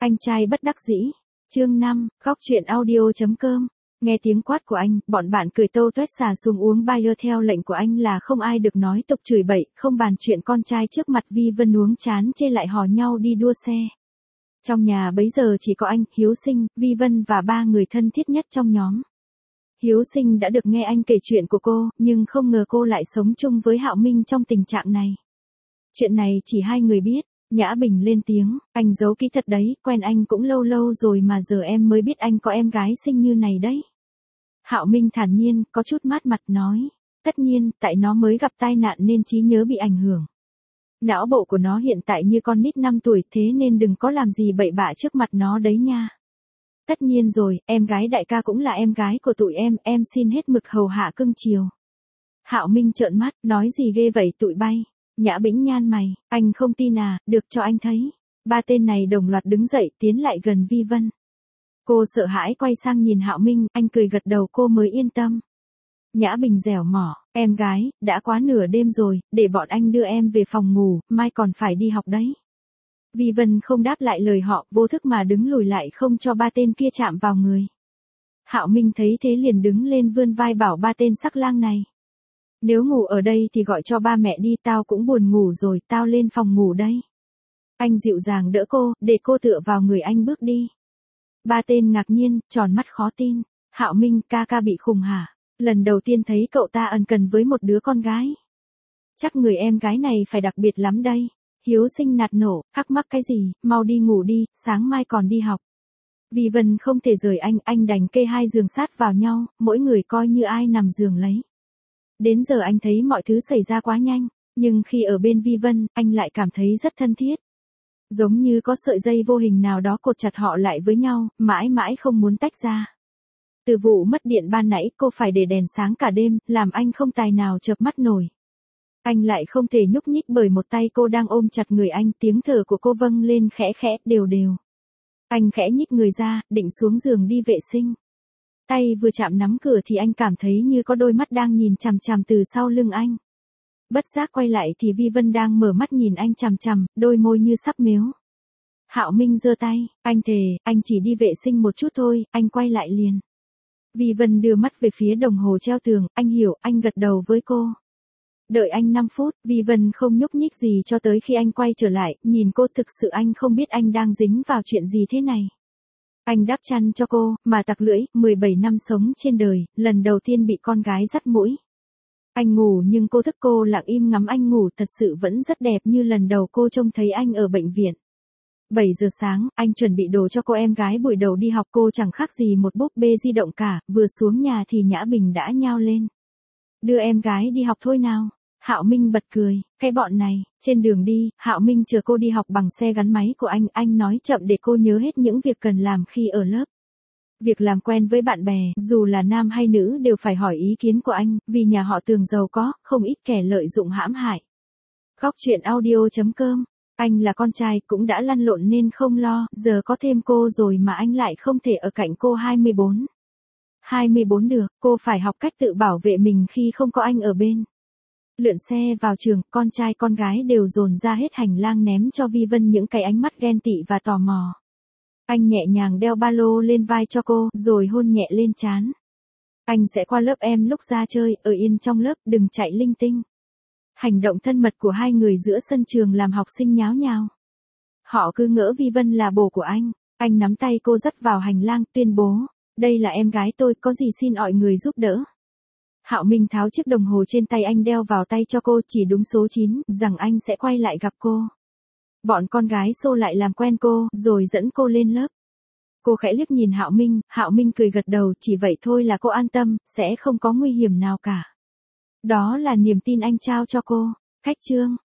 Anh trai bất đắc dĩ. Chương 5, góc truyện audio.com. Nghe tiếng quát của anh, bọn bạn cười tâu tuét xà xuống uống bia theo lệnh của anh là không ai được nói tục chửi bậy, không bàn chuyện con trai trước mặt Vi Vân uống chán chê lại hò nhau đi đua xe. Trong nhà bấy giờ chỉ có anh, Hiếu Sinh, Vi Vân và ba người thân thiết nhất trong nhóm. Hiếu Sinh đã được nghe anh kể chuyện của cô, nhưng không ngờ cô lại sống chung với Hạo Minh trong tình trạng này. Chuyện này chỉ hai người biết. Nhã Bình lên tiếng, anh giấu kỹ thật đấy, quen anh cũng lâu lâu rồi mà giờ em mới biết anh có em gái xinh như này đấy. Hạo Minh thản nhiên, có chút mát mặt nói, tất nhiên, tại nó mới gặp tai nạn nên trí nhớ bị ảnh hưởng. Não bộ của nó hiện tại như con nít 5 tuổi, thế nên đừng có làm gì bậy bạ trước mặt nó đấy nha. Tất nhiên rồi, em gái đại ca cũng là em gái của tụi em xin hết mực hầu hạ cưng chiều. Hạo Minh trợn mắt, nói gì ghê vậy tụi bay. Nhã Bĩnh nhăn mày, anh không tin à, được cho anh thấy. Ba tên này đồng loạt đứng dậy tiến lại gần Vi Vân. Cô sợ hãi quay sang nhìn Hạo Minh, anh cười gật đầu cô mới yên tâm. Nhã Bình dẻo mỏ, em gái, đã quá nửa đêm rồi, để bọn anh đưa em về phòng ngủ, mai còn phải đi học đấy. Vi Vân không đáp lại lời họ, vô thức mà đứng lùi lại không cho ba tên kia chạm vào người. Hạo Minh thấy thế liền đứng lên vươn vai bảo ba tên sắc lang này. Nếu ngủ ở đây thì gọi cho ba mẹ đi, tao cũng buồn ngủ rồi, tao lên phòng ngủ đây. Anh dịu dàng đỡ cô, để cô tựa vào người anh bước đi. Ba tên ngạc nhiên, tròn mắt khó tin. Hạo Minh, ca bị khùng hả? Lần đầu tiên thấy cậu ta ân cần với một đứa con gái. Chắc người em gái này phải đặc biệt lắm đây. Hiếu Sinh nạt nổ, thắc mắc cái gì, mau đi ngủ đi, sáng mai còn đi học. Vi Vân không thể rời anh đành kê hai giường sát vào nhau, mỗi người coi như ai nằm giường lấy. Đến giờ anh thấy mọi thứ xảy ra quá nhanh, nhưng khi ở bên Vi Vân, anh lại cảm thấy rất thân thiết. Giống như có sợi dây vô hình nào đó cột chặt họ lại với nhau, mãi mãi không muốn tách ra. Từ vụ mất điện ban nãy cô phải để đèn sáng cả đêm, làm anh không tài nào chợp mắt nổi. Anh lại không thể nhúc nhích bởi một tay cô đang ôm chặt người anh, tiếng thở của cô vâng lên khẽ khẽ, đều đều. Anh khẽ nhích người ra, định xuống giường đi vệ sinh. Tay vừa chạm nắm cửa thì anh cảm thấy như có đôi mắt đang nhìn chằm chằm từ sau lưng anh. Bất giác quay lại thì Vi Vân đang mở mắt nhìn anh chằm chằm, đôi môi như sắp mếu. Hạo Minh giơ tay, anh thề, anh chỉ đi vệ sinh một chút thôi, anh quay lại liền. Vi Vân đưa mắt về phía đồng hồ treo tường, anh hiểu, anh gật đầu với cô. Đợi anh 5 phút, Vi Vân không nhúc nhích gì cho tới khi anh quay trở lại, nhìn cô thực sự anh không biết anh đang dính vào chuyện gì thế này. Anh đắp chăn cho cô, mà tặc lưỡi, 17 năm sống trên đời, lần đầu tiên bị con gái dắt mũi. Anh ngủ nhưng cô thức, cô lặng im ngắm anh ngủ, thật sự vẫn rất đẹp như lần đầu cô trông thấy anh ở bệnh viện. 7 giờ sáng, anh chuẩn bị đồ cho cô em gái buổi đầu đi học, cô chẳng khác gì một búp bê di động cả, vừa xuống nhà thì Nhã Bình đã nhao lên. Đưa em gái đi học thôi nào. Hạo Minh bật cười, cái bọn này. Trên đường đi, Hạo Minh chờ cô đi học bằng xe gắn máy của anh nói chậm để cô nhớ hết những việc cần làm khi ở lớp. Việc làm quen với bạn bè, dù là nam hay nữ đều phải hỏi ý kiến của anh, vì nhà họ Tường giàu có, không ít kẻ lợi dụng hãm hại. Góc truyện audio.com. Anh là con trai cũng đã lăn lộn nên không lo, giờ có thêm cô rồi mà anh lại không thể ở cạnh cô 24 được, cô phải học cách tự bảo vệ mình khi không có anh ở bên. Lượn xe vào trường, con trai con gái đều dồn ra hết hành lang ném cho Vi Vân những cái ánh mắt ghen tị và tò mò. Anh nhẹ nhàng đeo ba lô lên vai cho cô, rồi hôn nhẹ lên trán. Anh sẽ qua lớp em lúc ra chơi, ở yên trong lớp, đừng chạy linh tinh. Hành động thân mật của hai người giữa sân trường làm học sinh nháo nhào. Họ cứ ngỡ Vi Vân là bồ của anh nắm tay cô dắt vào hành lang, tuyên bố, đây là em gái tôi, có gì xin mọi người giúp đỡ. Hạo Minh tháo chiếc đồng hồ trên tay anh đeo vào tay cho cô, chỉ đúng số 9, rằng anh sẽ quay lại gặp cô. Bọn con gái xô lại làm quen cô, rồi dẫn cô lên lớp. Cô khẽ liếc nhìn Hạo Minh cười gật đầu, chỉ vậy thôi là cô an tâm, sẽ không có nguy hiểm nào cả. Đó là niềm tin anh trao cho cô. Khách chương.